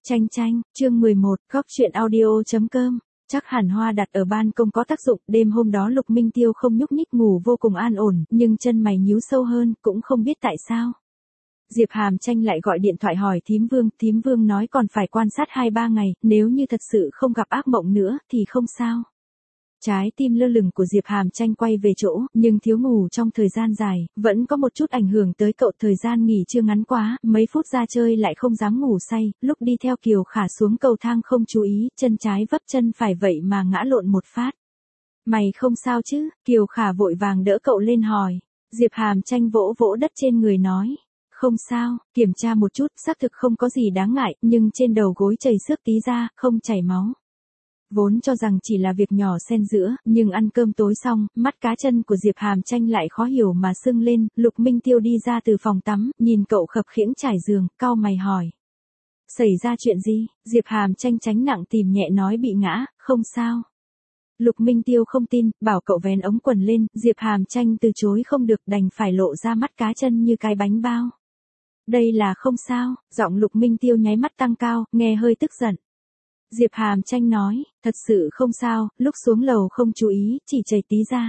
Chanh chanh, chương 11, góc truyện audio.com. Chắc hẳn hoa đặt ở ban công có tác dụng, đêm hôm đó Lục Minh Tiêu không nhúc nhích ngủ vô cùng an ổn, nhưng chân mày nhíu sâu hơn, cũng không biết tại sao. Diệp Hàm Tranh lại gọi điện thoại hỏi Thím Vương nói còn phải quan sát 2-3 ngày, nếu như thật sự không gặp ác mộng nữa, thì không sao. Trái tim lơ lửng của Diệp Hàm Tranh quay về chỗ, nhưng thiếu ngủ trong thời gian dài, vẫn có một chút ảnh hưởng tới cậu. Thời gian nghỉ chưa ngắn quá, mấy phút ra chơi lại không dám ngủ say, lúc đi theo Kiều Khả xuống cầu thang không chú ý, chân trái vấp chân phải vậy mà ngã lộn một phát. Mày không sao chứ? Kiều Khả vội vàng đỡ cậu lên hỏi. Diệp Hàm Tranh vỗ vỗ đất trên người nói. Không sao, kiểm tra một chút, xác thực không có gì đáng ngại, nhưng trên đầu gối chảy xước tí ra, không chảy máu. Vốn cho rằng chỉ là việc nhỏ xen giữa, nhưng ăn cơm tối xong, mắt cá chân của Diệp Hàm Tranh lại khó hiểu mà sưng lên. Lục Minh Tiêu đi ra từ phòng tắm, nhìn cậu khập khiễng trải giường, cau mày hỏi. Xảy ra chuyện gì? Diệp Hàm Tranh tránh nặng tìm nhẹ nói bị ngã, không sao. Lục Minh Tiêu không tin, bảo cậu vén ống quần lên, Diệp Hàm Tranh từ chối không được, đành phải lộ ra mắt cá chân như cái bánh bao. Đây là không sao, giọng Lục Minh Tiêu nháy mắt tăng cao, nghe hơi tức giận. Diệp Hàm Tranh nói, thật sự không sao, lúc xuống lầu không chú ý, chỉ chảy tí ra.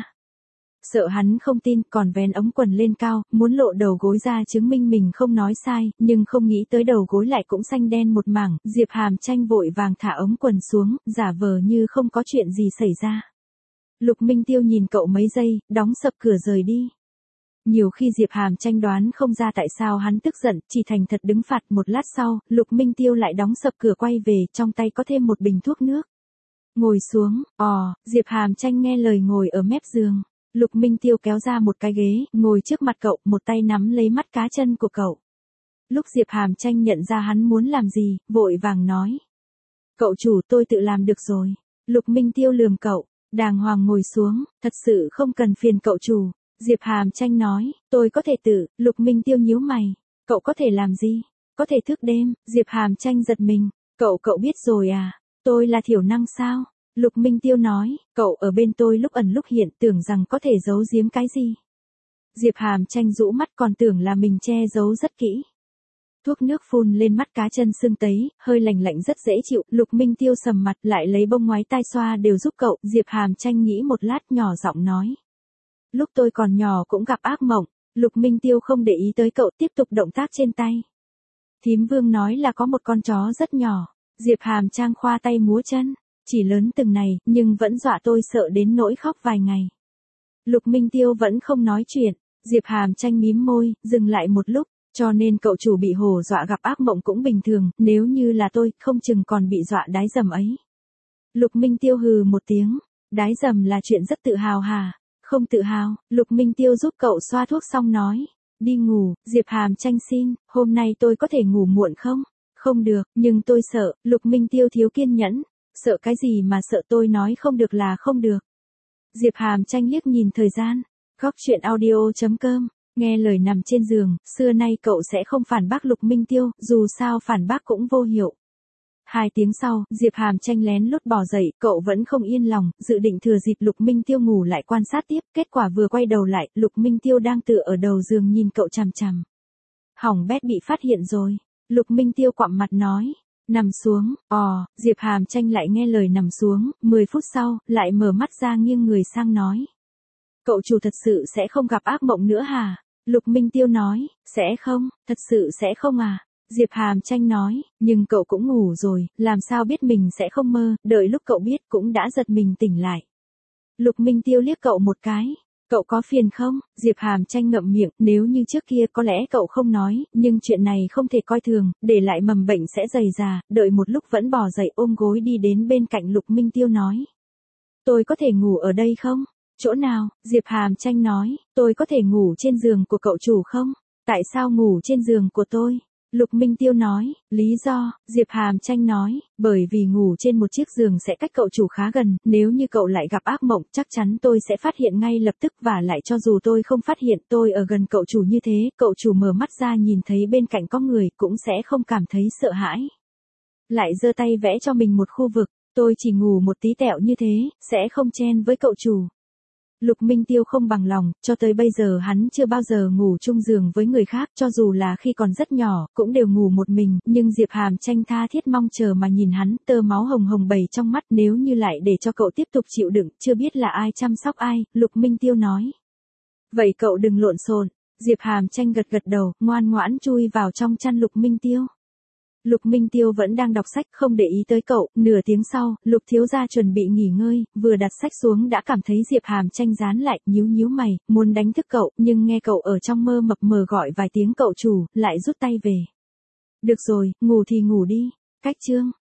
Sợ hắn không tin, còn vén ống quần lên cao, muốn lộ đầu gối ra chứng minh mình không nói sai, nhưng không nghĩ tới đầu gối lại cũng xanh đen một mảng. Diệp Hàm Tranh vội vàng thả ống quần xuống, giả vờ như không có chuyện gì xảy ra. Lục Minh Tiêu nhìn cậu mấy giây, đóng sập cửa rời đi. Nhiều khi Diệp Hàm Tranh đoán không ra tại sao hắn tức giận, chỉ thành thật đứng phạt. Một lát sau, Lục Minh Tiêu lại đóng sập cửa quay về, trong tay có thêm một bình thuốc nước. Ngồi xuống, Diệp Hàm Tranh nghe lời ngồi ở mép giường. Lục Minh Tiêu kéo ra một cái ghế, ngồi trước mặt cậu, một tay nắm lấy mắt cá chân của cậu. Lúc Diệp Hàm Tranh nhận ra hắn muốn làm gì, vội vàng nói. Cậu chủ, tôi tự làm được rồi. Lục Minh Tiêu lườm cậu, đàng hoàng ngồi xuống, thật sự không cần phiền cậu chủ. Diệp Hàm Tranh nói, tôi có thể tự. Lục Minh Tiêu nhíu mày, cậu có thể làm gì? Có thể thức đêm. Diệp Hàm Tranh giật mình, cậu biết rồi à? Tôi là thiểu năng sao? Lục Minh Tiêu nói, cậu ở bên tôi lúc ẩn lúc hiện, tưởng rằng có thể giấu giếm cái gì? Diệp Hàm Tranh rũ mắt, còn tưởng là mình che giấu rất kỹ. Thuốc nước phun lên mắt cá chân sưng tấy, hơi lạnh lạnh rất dễ chịu. Lục Minh Tiêu sầm mặt, lại lấy bông ngoái tai xoa đều giúp cậu. Diệp Hàm Tranh nghĩ một lát, nhỏ giọng nói. Lúc tôi còn nhỏ cũng gặp ác mộng. Lục Minh Tiêu không để ý tới cậu, tiếp tục động tác trên tay. Thím Vương nói là có một con chó rất nhỏ. Diệp Hàm Tranh khoa tay múa chân, chỉ lớn từng này, nhưng vẫn dọa tôi sợ đến nỗi khóc vài ngày. Lục Minh Tiêu vẫn không nói chuyện. Diệp Hàm Tranh mím môi, dừng lại một lúc, cho nên cậu chủ bị hù dọa gặp ác mộng cũng bình thường, nếu như là tôi, không chừng còn bị dọa đái dầm ấy. Lục Minh Tiêu hừ một tiếng, đái dầm là chuyện rất tự hào hả? Không tự hào. Lục Minh Tiêu giúp cậu xoa thuốc xong nói. Đi ngủ. Diệp Hàm Tranh xin, hôm nay tôi có thể ngủ muộn không? Không được, nhưng tôi sợ. Lục Minh Tiêu thiếu kiên nhẫn. Sợ cái gì mà sợ, tôi nói không được là không được. Diệp Hàm Tranh liếc nhìn thời gian. Góc truyện audio.com. Nghe lời nằm trên giường, xưa nay cậu sẽ không phản bác Lục Minh Tiêu, dù sao phản bác cũng vô hiệu. 2 tiếng sau, Diệp Hàm Tranh lén lút bò dậy, cậu vẫn không yên lòng, dự định thừa dịp Lục Minh Tiêu ngủ lại quan sát tiếp, kết quả vừa quay đầu lại, Lục Minh Tiêu đang tựa ở đầu giường nhìn cậu chằm chằm. Hỏng bét, bị phát hiện rồi. Lục Minh Tiêu quặm mặt nói. Nằm xuống. Diệp Hàm Tranh lại nghe lời nằm xuống. 10 phút sau, lại mở mắt ra nghiêng người sang nói. Cậu chủ thật sự sẽ không gặp ác mộng nữa hả? Lục Minh Tiêu nói. Sẽ không, thật sự sẽ không à? Diệp Hàm Tranh nói, nhưng cậu cũng ngủ rồi, làm sao biết mình sẽ không mơ, đợi lúc cậu biết cũng đã giật mình tỉnh lại. Lục Minh Tiêu liếc cậu một cái, cậu có phiền không? Diệp Hàm Tranh ngậm miệng, nếu như trước kia có lẽ cậu không nói, nhưng chuyện này không thể coi thường, để lại mầm bệnh sẽ dày già. Đợi một lúc vẫn bò dậy ôm gối đi đến bên cạnh Lục Minh Tiêu nói. Tôi có thể ngủ ở đây không? Chỗ nào? Diệp Hàm Tranh nói, tôi có thể ngủ trên giường của cậu chủ không? Tại sao ngủ trên giường của tôi? Lục Minh Tiêu nói, lý do. Diệp Hàm Tranh nói, bởi vì ngủ trên một chiếc giường sẽ cách cậu chủ khá gần, nếu như cậu lại gặp ác mộng, chắc chắn tôi sẽ phát hiện ngay lập tức, và lại cho dù tôi không phát hiện, tôi ở gần cậu chủ như thế, cậu chủ mở mắt ra nhìn thấy bên cạnh có người, cũng sẽ không cảm thấy sợ hãi. Lại giơ tay vẽ cho mình một khu vực, tôi chỉ ngủ một tí tẹo như thế, sẽ không chen với cậu chủ. Lục Minh Tiêu không bằng lòng, cho tới bây giờ hắn chưa bao giờ ngủ chung giường với người khác, cho dù là khi còn rất nhỏ, cũng đều ngủ một mình, nhưng Diệp Hàm Tranh tha thiết mong chờ mà nhìn hắn, tơ máu hồng hồng bầy trong mắt, nếu như lại để cho cậu tiếp tục chịu đựng, chưa biết là ai chăm sóc ai, Lục Minh Tiêu nói. Vậy cậu đừng lộn xộn. Diệp Hàm Tranh gật gật đầu, ngoan ngoãn chui vào trong chăn Lục Minh Tiêu. Lục Minh Tiêu vẫn đang đọc sách, không để ý tới cậu, nửa tiếng sau, Lục thiếu gia chuẩn bị nghỉ ngơi, vừa đặt sách xuống đã cảm thấy Diệp Hàm Tranh dán lại, nhíu nhíu mày, muốn đánh thức cậu, nhưng nghe cậu ở trong mơ mập mờ gọi vài tiếng cậu chủ, lại rút tay về. Được rồi, ngủ thì ngủ đi. Cách chương